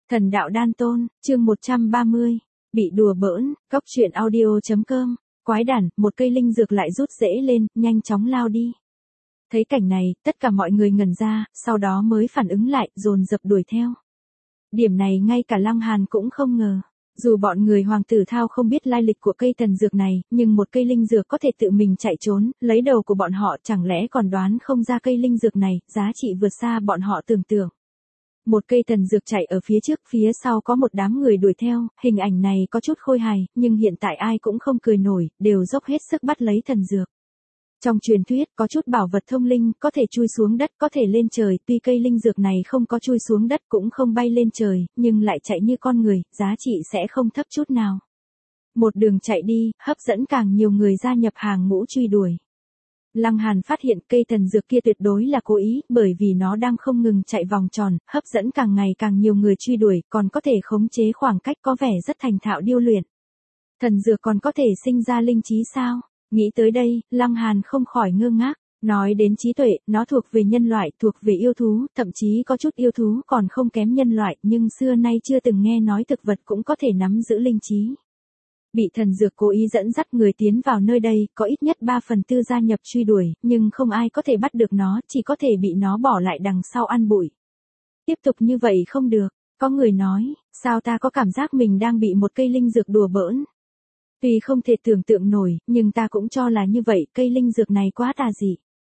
Thần đạo đan tôn, chương 130, bị đùa bỡn, cóc truyện audio.com, quái đản, một cây linh dược lại rút rễ lên, nhanh chóng lao đi. Thấy cảnh này, tất cả mọi người ngẩn ra, sau đó mới phản ứng lại, dồn dập đuổi theo. Điểm này ngay cả Lăng Hàn cũng không ngờ. Dù bọn người hoàng tử thao không biết lai lịch của cây thần dược này, nhưng một cây linh dược có thể tự mình chạy trốn, lấy đầu của bọn họ chẳng lẽ còn đoán không ra cây linh dược này, giá trị vượt xa bọn họ tưởng tượng. Một cây thần dược chạy ở phía trước, phía sau có một đám người đuổi theo, hình ảnh này có chút khôi hài, nhưng hiện tại ai cũng không cười nổi, đều dốc hết sức bắt lấy thần dược. Trong truyền thuyết, có chút bảo vật thông linh, có thể chui xuống đất, có thể lên trời, tuy cây linh dược này không có chui xuống đất cũng không bay lên trời, nhưng lại chạy như con người, giá trị sẽ không thấp chút nào. Một đường chạy đi, hấp dẫn càng nhiều người gia nhập hàng ngũ truy đuổi. Lăng Hàn phát hiện cây thần dược kia tuyệt đối là cố ý, bởi vì nó đang không ngừng chạy vòng tròn, hấp dẫn càng ngày càng nhiều người truy đuổi, còn có thể khống chế khoảng cách, có vẻ rất thành thạo điêu luyện. Thần dược còn có thể sinh ra linh trí sao? Nghĩ tới đây, Lăng Hàn không khỏi ngơ ngác. Nói đến trí tuệ, nó thuộc về nhân loại, thuộc về yêu thú, thậm chí có chút yêu thú còn không kém nhân loại, nhưng xưa nay chưa từng nghe nói thực vật cũng có thể nắm giữ linh trí. Bị thần dược cố ý dẫn dắt người tiến vào nơi đây, có ít nhất 3/4 gia nhập truy đuổi, nhưng không ai có thể bắt được nó, chỉ có thể bị nó bỏ lại đằng sau ăn bụi. Tiếp tục như vậy không được, có người nói, sao ta có cảm giác mình đang bị một cây linh dược đùa bỡn. Tuy không thể tưởng tượng nổi, nhưng ta cũng cho là như vậy, cây linh dược này quá tà dị.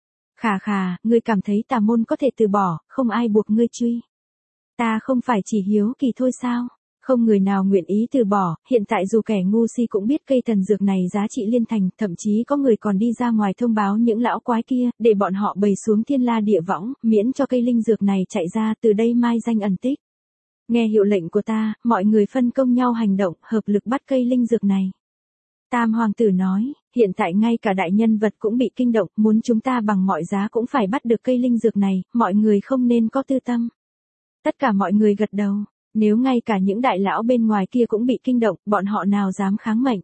Khà, ngươi cảm thấy tà môn có thể từ bỏ, không ai buộc ngươi truy. Ta không phải chỉ hiếu kỳ thôi sao? Không người nào nguyện ý từ bỏ, hiện tại dù kẻ ngu si cũng biết cây thần dược này giá trị liên thành, thậm chí có người còn đi ra ngoài thông báo những lão quái kia, để bọn họ bày xuống thiên la địa võng, miễn cho cây linh dược này chạy ra, từ đây mai danh ẩn tích. Nghe hiệu lệnh của ta, mọi người phân công nhau hành động, hợp lực bắt cây linh dược này. Tam hoàng tử nói, hiện tại ngay cả đại nhân vật cũng bị kinh động, muốn chúng ta bằng mọi giá cũng phải bắt được cây linh dược này, mọi người không nên có tư tâm. Tất cả mọi người gật đầu. Nếu ngay cả những đại lão bên ngoài kia cũng bị kinh động, bọn họ nào dám kháng mệnh.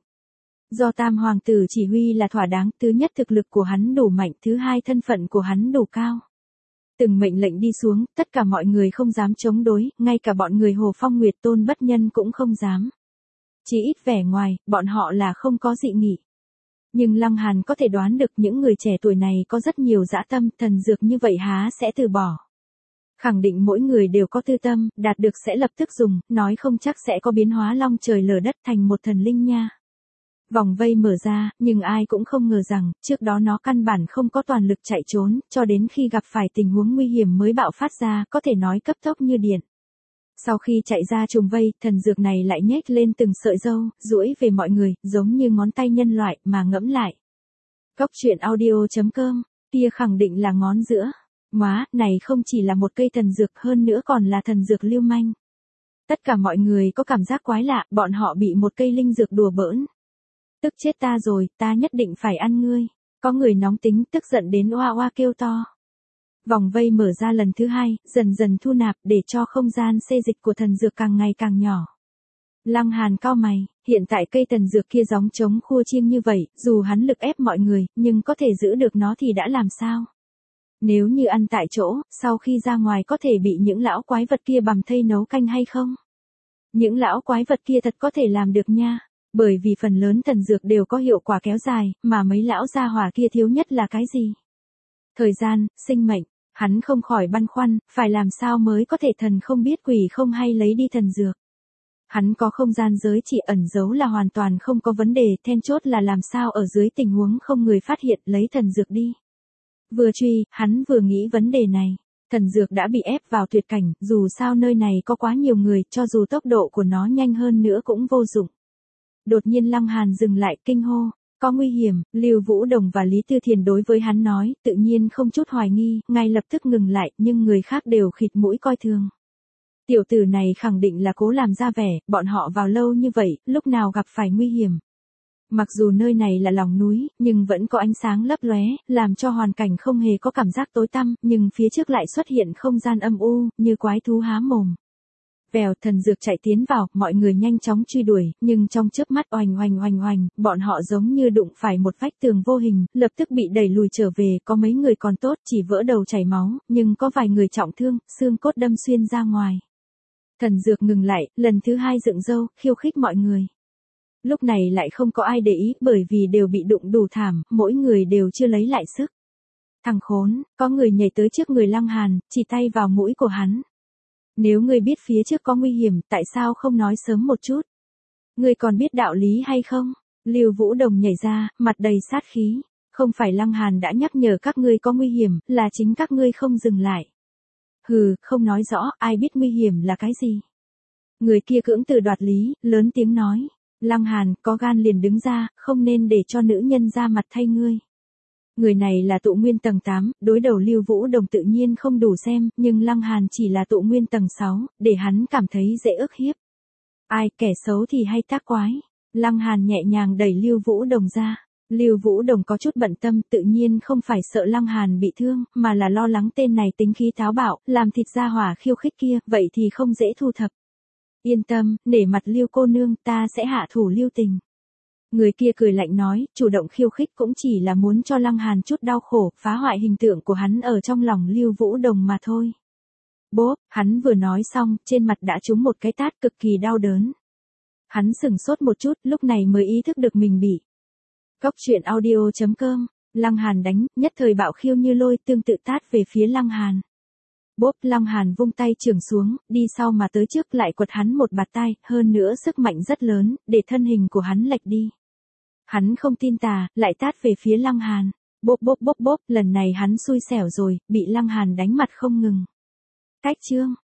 Do tam hoàng tử chỉ huy là thỏa đáng, thứ nhất thực lực của hắn đủ mạnh, thứ hai thân phận của hắn đủ cao. Từng mệnh lệnh đi xuống, tất cả mọi người không dám chống đối, ngay cả bọn người Hồ Phong Nguyệt Tôn bất nhân cũng không dám. Chỉ ít vẻ ngoài, bọn họ là không có dị nghị. Nhưng Lăng Hàn có thể đoán được những người trẻ tuổi này có rất nhiều dã tâm, thần dược như vậy há sẽ từ bỏ. Khẳng định mỗi người đều có tư tâm, đạt được sẽ lập tức dùng, nói không chắc sẽ có biến hóa long trời lở đất thành một thần linh nha. Vòng vây mở ra, nhưng ai cũng không ngờ rằng, trước đó nó căn bản không có toàn lực chạy trốn, cho đến khi gặp phải tình huống nguy hiểm mới bạo phát ra, có thể nói cấp tốc như điện. Sau khi chạy ra trùng vây, thần dược này lại nhếch lên từng sợi râu, duỗi về mọi người, giống như ngón tay nhân loại, mà ngẫm lại. Cóc truyện audio.com, kia khẳng định là ngón giữa. Móa, này không chỉ là một cây thần dược, hơn nữa còn là thần dược lưu manh. Tất cả mọi người có cảm giác quái lạ, bọn họ bị một cây linh dược đùa bỡn. Tức chết ta rồi, ta nhất định phải ăn ngươi. Có người nóng tính, tức giận đến oa oa kêu to. Vòng vây mở ra lần thứ hai, dần dần thu nạp để cho không gian xê dịch của thần dược càng ngày càng nhỏ. Lăng Hàn cau mày, hiện tại cây thần dược kia gióng trống khua chiêng như vậy, dù hắn lực ép mọi người, nhưng có thể giữ được nó thì đã làm sao? Nếu như ăn tại chỗ, sau khi ra ngoài có thể bị những lão quái vật kia bằm thây nấu canh hay không? Những lão quái vật kia thật có thể làm được nha, bởi vì phần lớn thần dược đều có hiệu quả kéo dài, mà mấy lão gia hỏa kia thiếu nhất là cái gì? Thời gian, sinh mệnh, hắn không khỏi băn khoăn, phải làm sao mới có thể thần không biết quỷ không hay lấy đi thần dược. Hắn có không gian giới chỉ ẩn giấu là hoàn toàn không có vấn đề, then chốt là làm sao ở dưới tình huống không người phát hiện lấy thần dược đi. Vừa truy, hắn vừa nghĩ vấn đề này. Thần dược đã bị ép vào tuyệt cảnh, dù sao nơi này có quá nhiều người, cho dù tốc độ của nó nhanh hơn nữa cũng vô dụng. Đột nhiên Lăng Hàn dừng lại, kinh hô, có nguy hiểm, Lưu Vũ Đồng và Lý Tư Thiền đối với hắn nói, tự nhiên không chút hoài nghi, ngay lập tức ngừng lại, nhưng người khác đều khịt mũi coi thường. Tiểu tử này khẳng định là cố làm ra vẻ, bọn họ vào lâu như vậy, lúc nào gặp phải nguy hiểm. Mặc dù nơi này là lòng núi, nhưng vẫn có ánh sáng lấp lóe, làm cho hoàn cảnh không hề có cảm giác tối tăm, nhưng phía trước lại xuất hiện không gian âm u, như quái thú há mồm. Vèo, thần dược chạy tiến vào, mọi người nhanh chóng truy đuổi, nhưng trong chớp mắt oành, bọn họ giống như đụng phải một vách tường vô hình, lập tức bị đẩy lùi trở về, có mấy người còn tốt, chỉ vỡ đầu chảy máu, nhưng có vài người trọng thương, xương cốt đâm xuyên ra ngoài. Thần dược ngừng lại, lần thứ hai dựng râu, khiêu khích mọi người. Lúc này lại không có ai để ý, bởi vì đều bị đụng đủ thảm, mỗi người đều chưa lấy lại sức. Thằng khốn, có người nhảy tới trước người Lăng Hàn, chỉ tay vào mũi của hắn. Nếu ngươi biết phía trước có nguy hiểm, tại sao không nói sớm một chút? Ngươi còn biết đạo lý hay không? Lưu Vũ Đồng nhảy ra, mặt đầy sát khí. Không phải Lăng Hàn đã nhắc nhở các ngươi có nguy hiểm, là chính các ngươi không dừng lại. Hừ, không nói rõ, ai biết nguy hiểm là cái gì? Người kia cưỡng từ đoạt lý, lớn tiếng nói. Lăng Hàn, có gan liền đứng ra, không nên để cho nữ nhân ra mặt thay ngươi. Người này là tụ nguyên tầng 8, đối đầu Lưu Vũ Đồng tự nhiên không đủ xem, nhưng Lăng Hàn chỉ là tụ nguyên tầng 6, để hắn cảm thấy dễ ức hiếp. Ai, kẻ xấu thì hay tác quái. Lăng Hàn nhẹ nhàng đẩy Lưu Vũ Đồng ra. Lưu Vũ Đồng có chút bận tâm, tự nhiên không phải sợ Lăng Hàn bị thương, mà là lo lắng tên này tính khí táo bạo, làm thịt ra hỏa khiêu khích kia, vậy thì không dễ thu thập. Yên tâm, nể mặt Lưu cô nương, ta sẽ hạ thủ lưu tình. Người kia cười lạnh nói, chủ động khiêu khích cũng chỉ là muốn cho Lăng Hàn chút đau khổ, phá hoại hình tượng của hắn ở trong lòng Lưu Vũ Đồng mà thôi. Bốp, hắn vừa nói xong, trên mặt đã trúng một cái tát cực kỳ đau đớn. Hắn sửng sốt một chút, lúc này mới ý thức được mình bị. Cóc truyện audio.com, Lăng Hàn đánh, nhất thời bạo khiêu như lôi, tương tự tát về phía Lăng Hàn. Bốp, Lăng Hàn vung tay chưởng xuống, đi sau mà tới trước lại quật hắn một bạt tai, hơn nữa sức mạnh rất lớn, để thân hình của hắn lệch đi. Hắn không tin tà, lại tát về phía Lăng Hàn. Bốp bốp bốp bốp, lần này hắn xui xẻo rồi, bị Lăng Hàn đánh mặt không ngừng. Cách chương.